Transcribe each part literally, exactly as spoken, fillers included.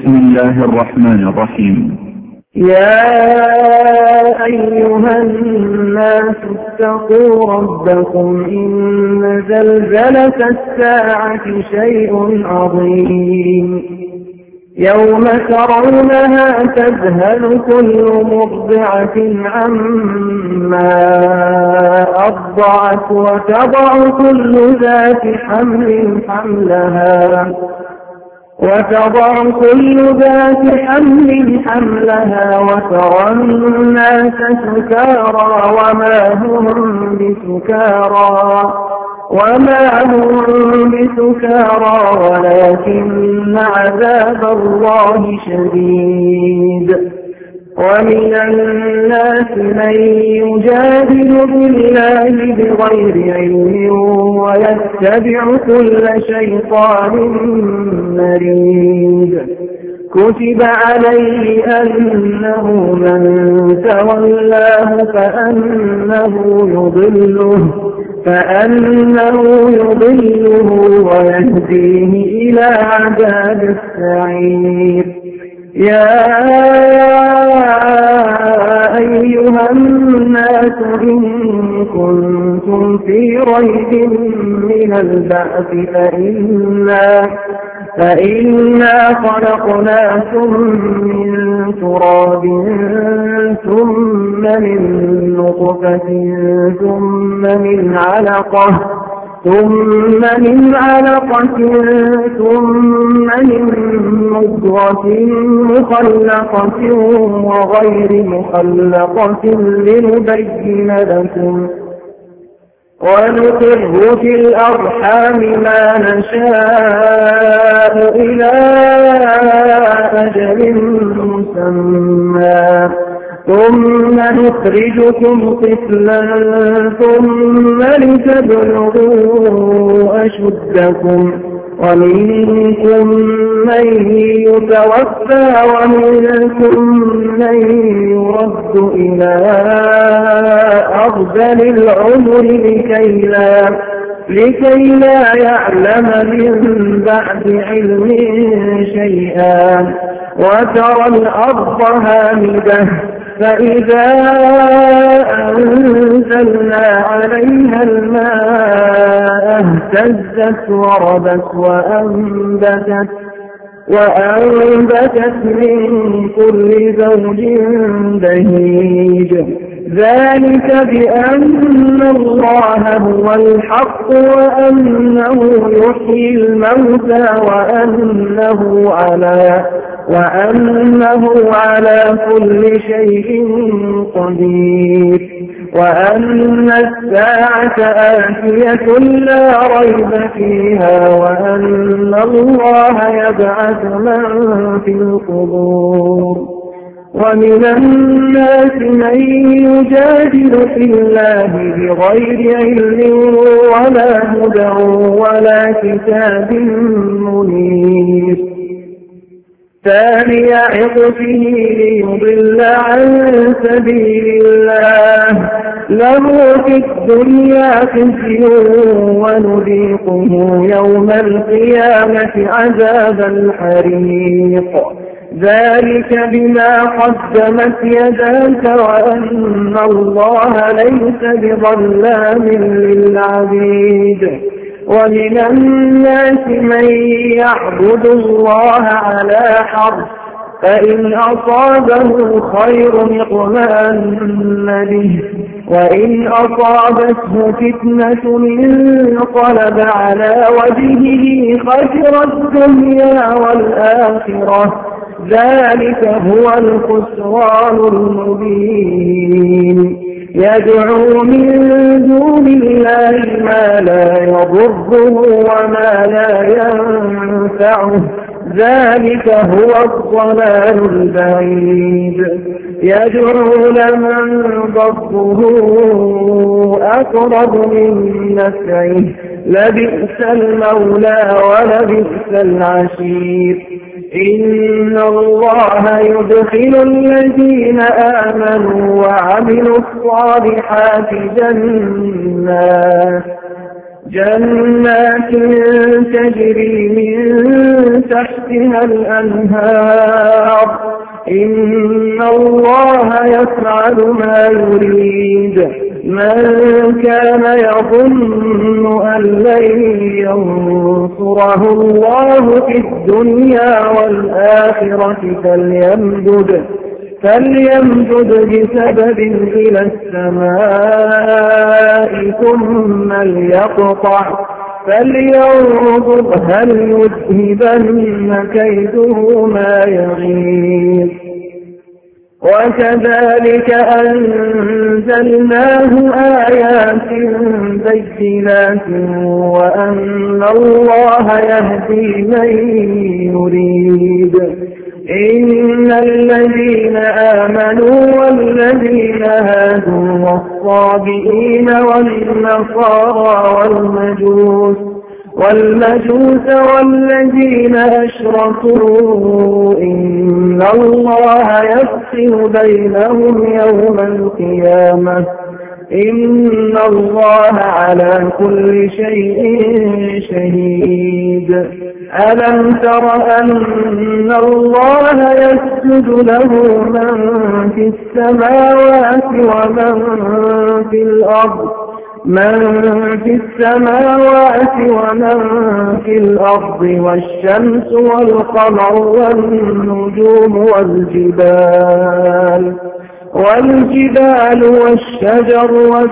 بسم الله الرحمن الرحيم. يا أيها الناس اتقوا ربكم إن زلزلة الساعة شيء عظيم يوم ترونها تذهل كل مرضعة عما أرضعت وتضع كل ذات حمل حملها وتضع كل ذات حمل حملها وترى الناس سكارى وما هم بسكارى وما هم بسكارى ولكن عذاب الله شديد. ومن الناس من يجادل بالله بغير علم ويتبع كل شيطان مريد. كتب عليه أنه من تولاه فأنه يضله فأنه يضله ويهديه إلى عذاب السعير. يا أيها الناس إن كنتم في ريب من البعث فإنا, فإنا خلقناكم من تراب ثم من نطفة ثم من علقة ثم من علقة ثم من مضغة مخلقة وغير مخلقة لنبين لكم ونقر في الأرحام ما نشاء إلى أجل مسمى ثم نخرجكم طفلا ثم لتبلغوا أشدكم ومنكم من يتوفى ومنكم من يرد إلى أرذل العمر لكي لا, لكي لا يعلم من بعد علم شيئا. وترى الأرض هامدة فإذا أنزلنا عليها الماء اهتزت وربت وأنبتت, وأنبتت من كل زوج بهيج. ذلك بأن الله هو الحق وأنه يحيي الموتى وأنه على وأنه على كل شيء قدير وأن الساعة آتية لا ريب فيها وأن الله يبعث من في القبور. ومن الناس من يجادل في الله بغير علم ولا هدى ولا كتاب منير. ثاني عطفه ليضل عن سبيل الله له في الدنيا خزي ونذيقه يوم القيامة عذاب الحريق. ذلك بما قدمت يداك وأن الله ليس بظلام للعبيد. ومن الناس من يعبد الله على حرف فإن أصابه خير اطمأن به وإن أصابته فتنة انقلب على وجهه خسر الدنيا والآخرة. ذلك هو الخسران المبين. يدعو من دون الله ما لا يضره وما لا ينفعه. ذلك هو الضلال البعيد. يدعو لمن ضره أقرب من نفعه لبئس المولى ولبئس العشير. إن الله يدخل الذين آمنوا وعملوا الصالحات جنات جنات تجري من تحتها الأنهار إن الله يفعل ما يريد من كان يظن أن لن ينصره الله في الدنيا والآخرة فليمدد فليمدد بسبب إلى السماء ثم ليقطع فلينظر هل يذهبن كيده ما يغيظ وكذلك أنزلناه آيات بينات وأن الله يهدي من يريد إن الذين آمنوا والذين هادوا والصابئين والنصارى والمجوس والمجوس والذين أشركوا إن الله يفصل بينهم يوم القيامة إن الله على كل شيء شهيد ألم تر أن الله يسجد له من في السماوات ومن في الأرض من في السماوات ومن في الأرض والشمس والقمر والنجوم والجبال والجبال والشجر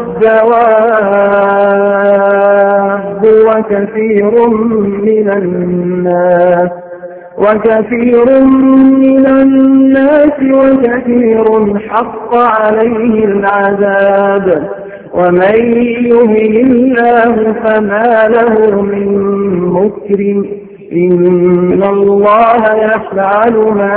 والدواب وكثير من الناس وكثير من الناس وكثير حق عليه العذاب ومن يهن الله فما له من مكرم إن الله يفعل ما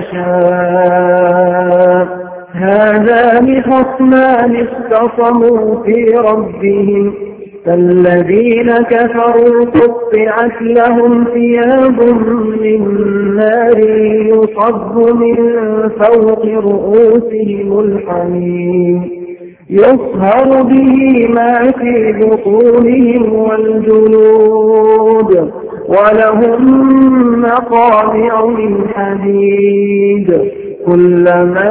يشاء هذان خصمان اختصموا في ربهم فالذين كفروا قطعت لهم ثياب من نار يصب من فوق رؤوسهم الحميم يصهر به ما في بطونهم والجلود ولهم مقامع من حديد كلما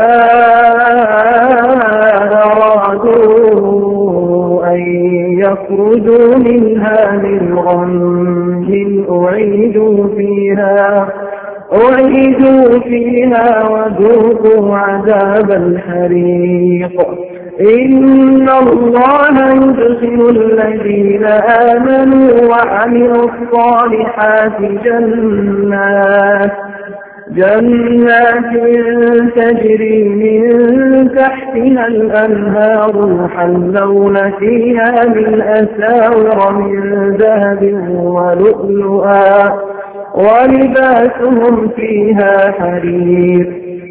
أرادوا أن يخرجوا منها من غم أعيدوا فيها أعيدوا فيها وذوقوا عذاب الحريق إن الله يدخل الذين آمنوا وعملوا الصالحات جنات جنات تجري من تحتها الأنهار يحلون فيها من أساور من ذهب ولؤلؤا ولباسهم فيها حرير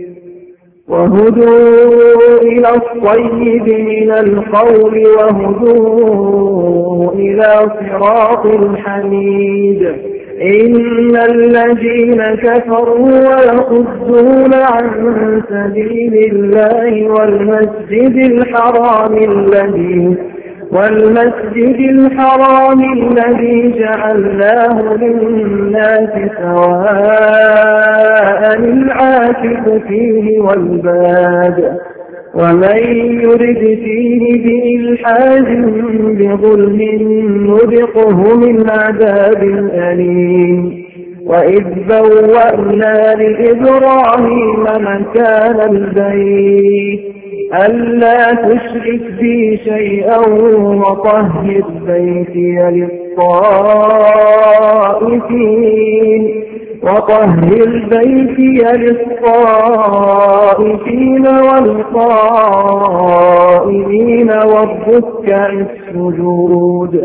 وهدوا إلى الطيب من القول وهدوا إلى صراط الحميد إن الذين كفروا ويصدون عن سبيل الله والمسجد الحرام الذي والمسجد الحرام الذي جعلناه للناس سواء العاكف فيه والباد ومن يرد فيه بإلحاد بظلم نذقه من عذاب أليم وإذ بوأنا لإبراهيم مكان البيت ألا تشرك بي شيئا وطهر بيتي للطائفين وطهر بيتي للطائفين والقائمين والركع السجود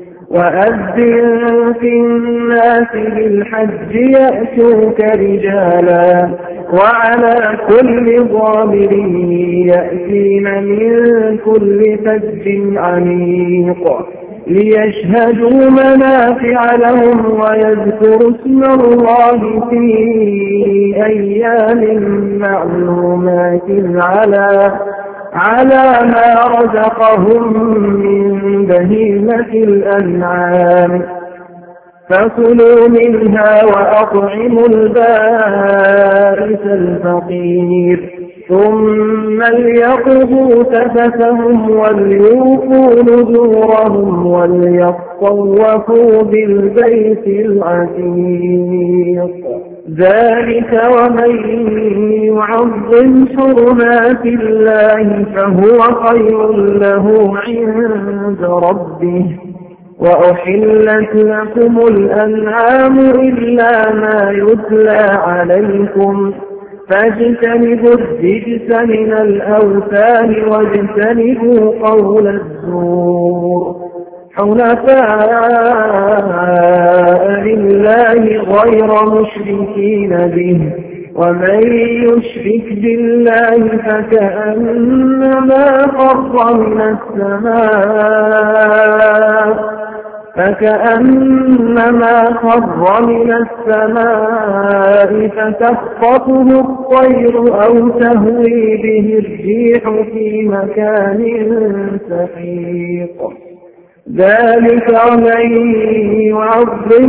وأذن في الناس بالحج يأتوك رجالا وعلى كل ضامر يأتين من كل فج عميق ليشهدوا منافع لهم ويذكروا اسم الله في أيام معلومات على على ما رزقهم من بهيمة الأنعام فكلوا منها وأطعموا البائس الفقير ثم ليقضوا تفثهم وليوفوا نذورهم وليطوفوا بالبيت العتيق ذلك ومن يعظم حرمات الله فهو خير له عند ربه وأحلت لكم الأنعام إلا ما يتلى عليكم فاجتنبوا الرجس من الأوثان واجتنبوا قول الزور حنفاء لله غير مشركين به ومن يشرك بالله فكأنما خر من السماء فكأنما خر من السماء فتخطفه الطير أو تهوي به الريح في مكان سحيق ذلك ومن يعظم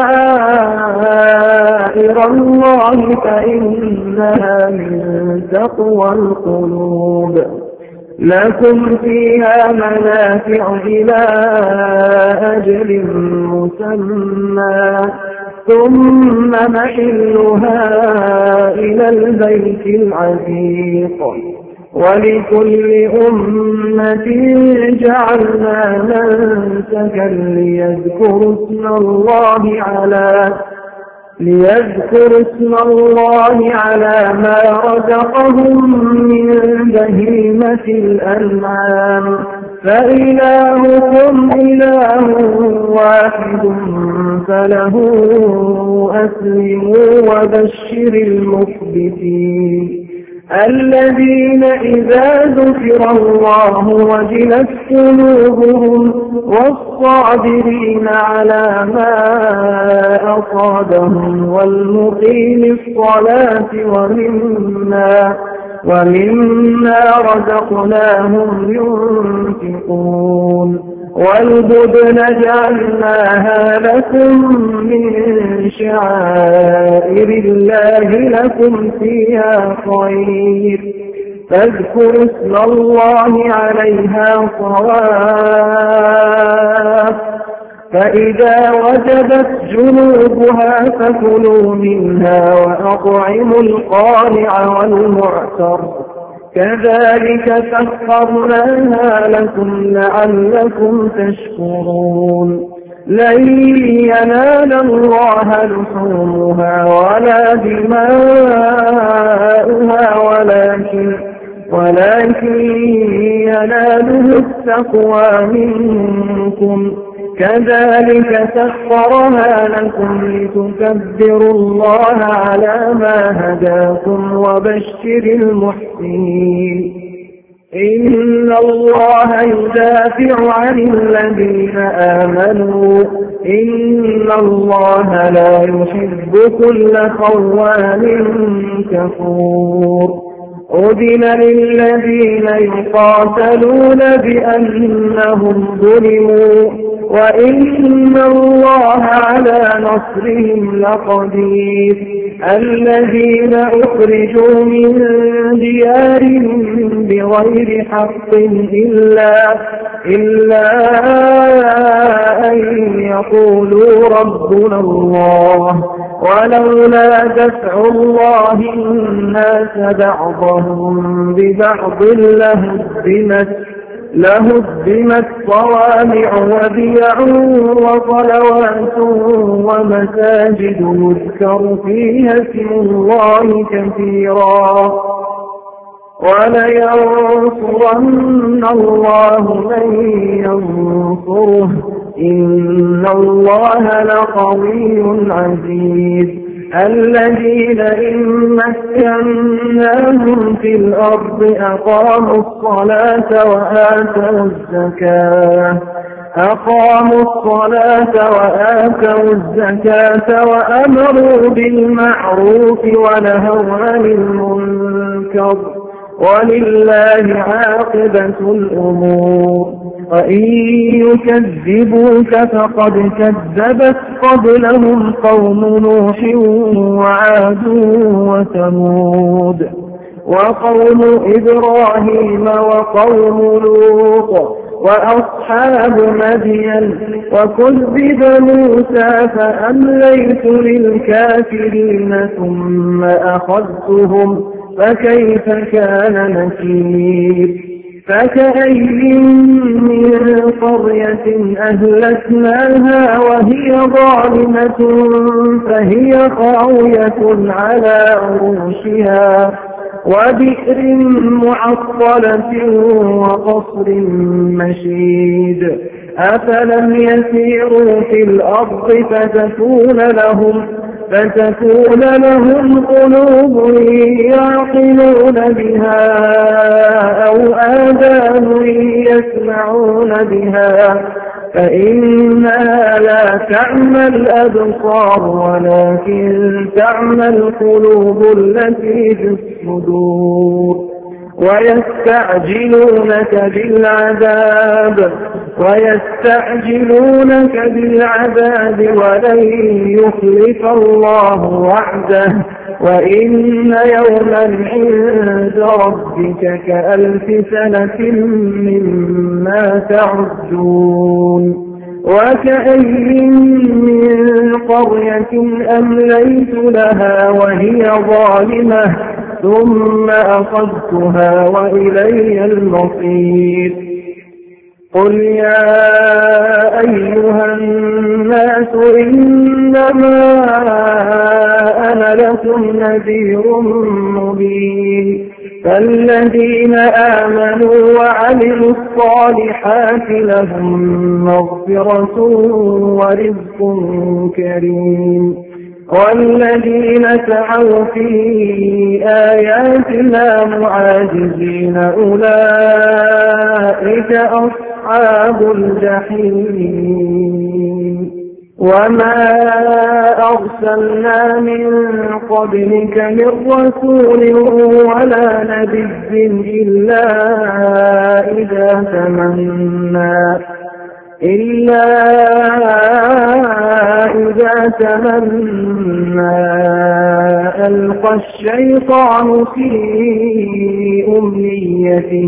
شعائر الله فإنها من تقوى القلوب لكم فيها منافع إلى أجل مسمى ثم محلها إلى البيت العتيق ولكل أمة جعلنا منسكا ليذكروا اسم الله على ليذكروا اسم الله على ما رزقهم من بهيمة الأنعام فإلهكم إله واحد فله أسلموا وبشر المخبتين الذين إذا ذكر الله وجلت قلوبهم والصابرين على ما أصابهم والمقيم الصلاة ومما ومما رزقناهم ينفقون والبدن جعلناها لكم من شعائر الله لكم فيها خير فاذكروا اسم الله عليها صواف فإذا وجبت جنوبها فكلوا منها وأطعموا القانع والمعتر كذلك سخرناها لكم لعلكم تشكرون لن ينال الله لحومها ولا دماؤها ولكن ولكن يناله التقوى منكم كذلك سخرها لكم لتكبروا الله على ما هداكم وبشر المحسنين إن الله يدافع عن الذين آمنوا إن الله لا يحب كل خوان كفور أذن للذين يقاتلون بأنهم ظلموا وإن الله على نصرهم لقدير الذين أخرجوا من ديارهم بغير حق إلا, إلا أن يقولوا ربنا الله ولولا دفع الله الناس بعضهم ببعض لهدمت لهدمت صوامع وبيع وصلوات ومساجد يذكر فيها اسم الله كثيرا ولينصرن الله من ينصره إن الله لقوي عزيز الذين إن مكناهم في الأرض أقاموا الصلاة وآتوا الزكاة أقاموا الصلاة وآتوا الزكاة وأمروا بالمعروف ونهوا عن المنكر ولله عاقبة الأمور. وإن يكذبوك فقد كذبت قبلهم قوم نوح وعاد وثمود وقوم إبراهيم وقوم لوط وأصحاب مدين وكذب موسى فأمليت للكافرين ثم أخذتهم فكيف كان نكير. فكأي من قرية أهلكناها وهي ظالمة فهي خاوية على عروشها وبئر معطلة وقصر مشيد. أفلم يسيروا في الأرض فتكون لهم فتكون لهم قلوب يعقلون بها أو آذان يسمعون بها فإنها لا تعمى الأبصار ولكن تعمى القلوب التي في الصدور. ويستعجلونك بالعذاب ويستعجلونك بالعذاب ولن يخلف الله وعده وإن يوما عند ربك كألف سنة مما تعدون. وكأي من قرية أمليت لها وهي ظالمة ثم أخذتها وإلي المصير. قل يا أيها الناس إنما أنا لكم نذير مبين. فالذين آمنوا وعملوا الصالحات لهم مغفرة ورزق كريم. والذين سعوا في آياتنا معاجزين أولئك أصحاب الجحيم. وما أرسلنا من قبلك من رسول ولا نبي إلا إذا تمنى إلا إذا تمنى ألقى الشيطان في أمنيته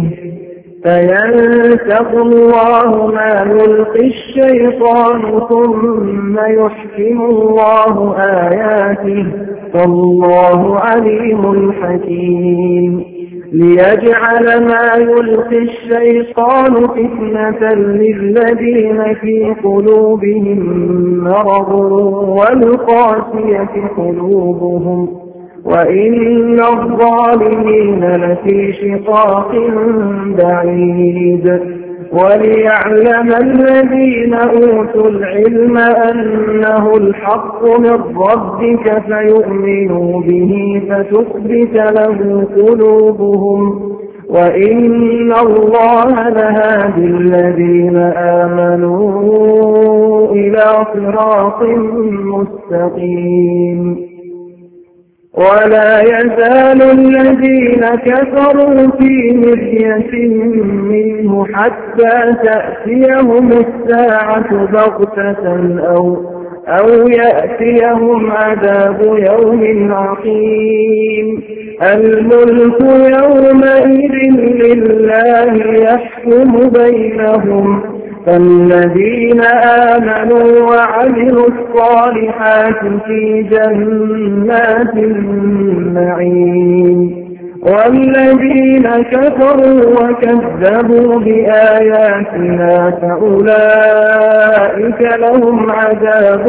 فينسخ الله ما يلقي الشيطان ثم يحكم الله آياته والله عليم حكيم. ليجعل ما يلقي الشيطان فتنة للذين في قلوبهم مرض والقاسية قلوبهم وإن الظالمين لفي شقاق بعيد. وليعلم الذين أوتوا العلم أنه الحق من ربك فيؤمنوا به فتثبت له قلوبهم وإن الله لهادي الذين آمنوا إلى صراط مستقيم. ولا يزال الذين كفروا في مرية منه حتى تأتيهم الساعة بغتة أو, أو يأتيهم عذاب يوم عقيم. الملك يومئذ لله يحكم بينهم فالذين آمنوا وعملوا الصالحات في جنات النعيم والذين كفروا وكذبوا بآياتنا فأولئك لهم عذاب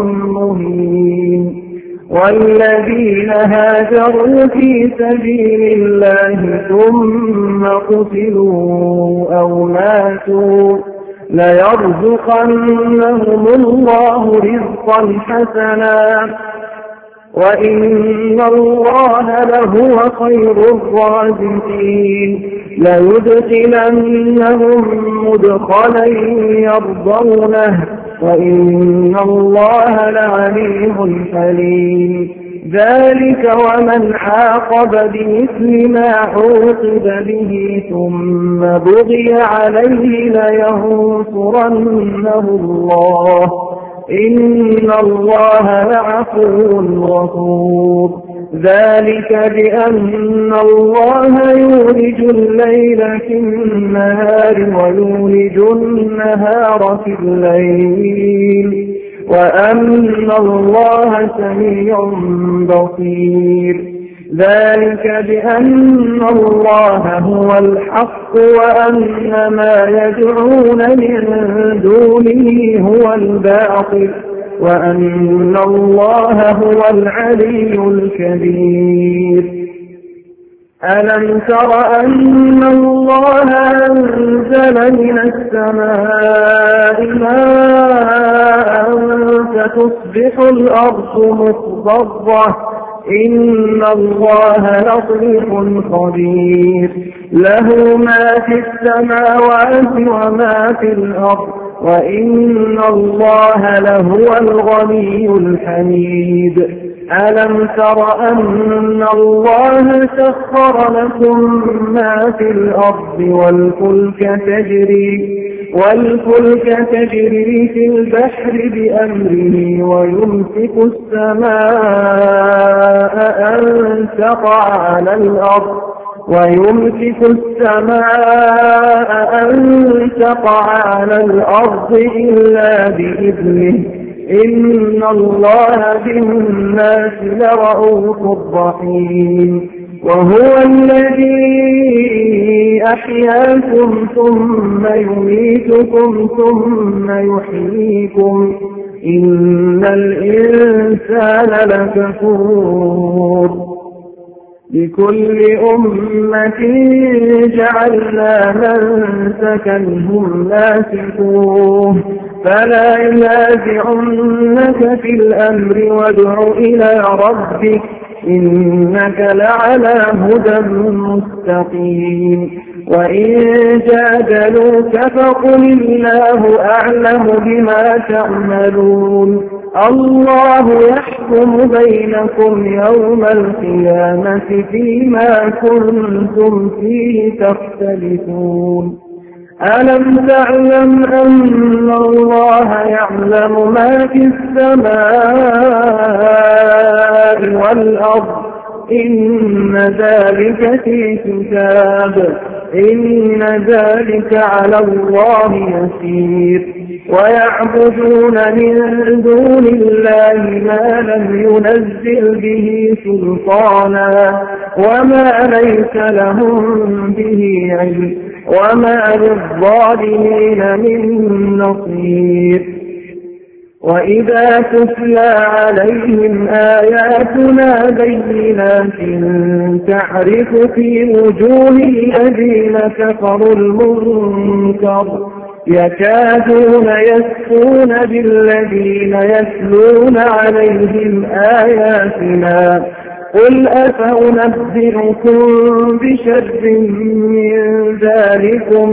مهين. والذين هاجروا في سبيل الله ثم قتلوا أو ماتوا ليرزقنهم الله رزقا حسنا وإن الله لهو خير الرازقين. ليدخلنهم مدخلا يرضونه وإن الله لعليم حليم. ذلك ومن عاقب بمثل ما عوقب به ثم بغي عليه لينصرنه الله إن الله لعفو غفور ذلك بأن الله يولج الليل في النهار ويولج النهار في الليل وأن الله سميع بصير ذلك بأن الله هو الحق وأن ما يدعون من دونه هو الباطل وأن الله هو العلي الكبير ألم تر أن الله أنزل من السماء ماء فتصبح الأرض مخضرة إن الله لطيف خبير له ما في السماوات وما في الأرض وإن الله لهو الغني الحميد ألم تر أن الله سخر لكم ما في الأرض والفلك تجري والفلك تجري في البحر بأمره ويمسك السماء أن تقع على الأرض ويمسك السماء أن تقع على الأرض إلا بإذنه إن الله بالناس لرءوف رحيم وهو الذي أحياكم ثم يميتكم ثم يحييكم إن الإنسان لكفور لكل أمة جعلنا منسكا هم ناسكوه فلا ينازعنك في الأمر وادع إلى ربك إنك لعلى هدى مستقيم وإن جادلوك فقل الله أعلم بما تعملون الله يحكم بينكم يوم القيامة فيما كنتم فيه تختلفون ألم تعلم أن الله يعلم ما في السماء والأرض إن ذلك في كتاب إن ذلك على الله يسير ويعبدون من دون الله ما لم ينزل به سلطانا وما ليس لهم به علم وما للظالمين من نصير وإذا تتلى عليهم آياتنا بينات تعرف في وجوه الذين كفروا المنكر يكادون يسقون بالذين يتلون عليهم آياتنا قل أفأنبئكم بشر من ذلكم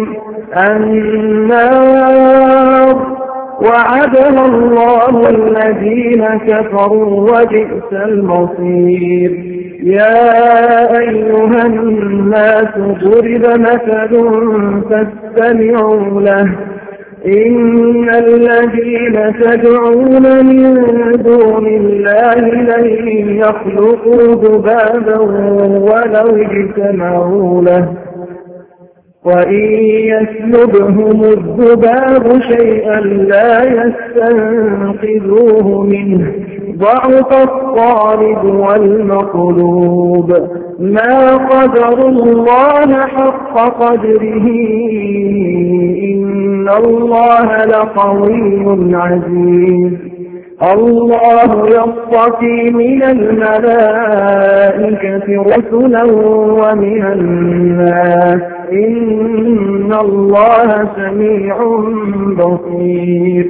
النار وعدها الله الذين كفروا وبئس المصير يا أيها الناس ضرب مثل فاستمعوا له إن الذين تدعون من دون الله لن يخلقوا ذبابا ولو اجتمعوا له وإن يسلبهم الذباب شيئا لا يستنقذوه منه ضعف الطالب والمطلوب ما قدر الله حق قدره إن الله لقوي عزيز الله يصطفي من الملائكة رسلا ومن الناس إن الله سميع بصير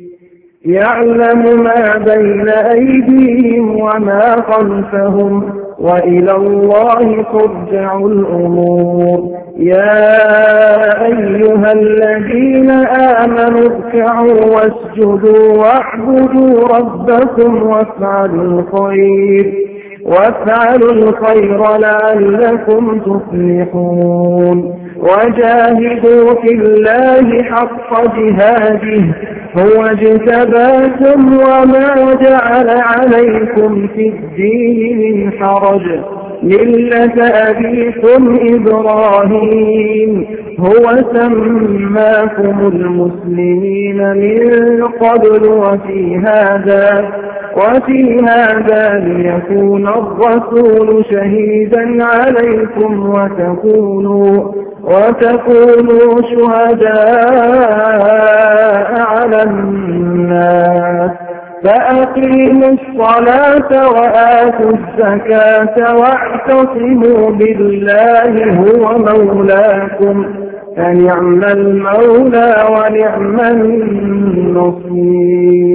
يعلم ما بين أيديهم وما خلفهم وإلى الله ترجع الأمور. يا أيها الذين آمنوا اركعوا واسجدوا واعبدوا ربكم وافعلوا الخير وافعلوا الخير لعلكم تفلحون. وجاهدوا في الله حق جهاده هو اجتباكم وما جعل عليكم في الدين من حرج ملة أبيكم إبراهيم هو سماكم المسلمين من قبل وفي هذا وفي هذا ليكون الرسول شهيدا عليكم وتكونوا وتكونوا شهداء على الناس. فأقيموا الصلاة وآتوا الزكاة واعتصموا بالله هو مولاكم فنعم المولى ونعم النصير.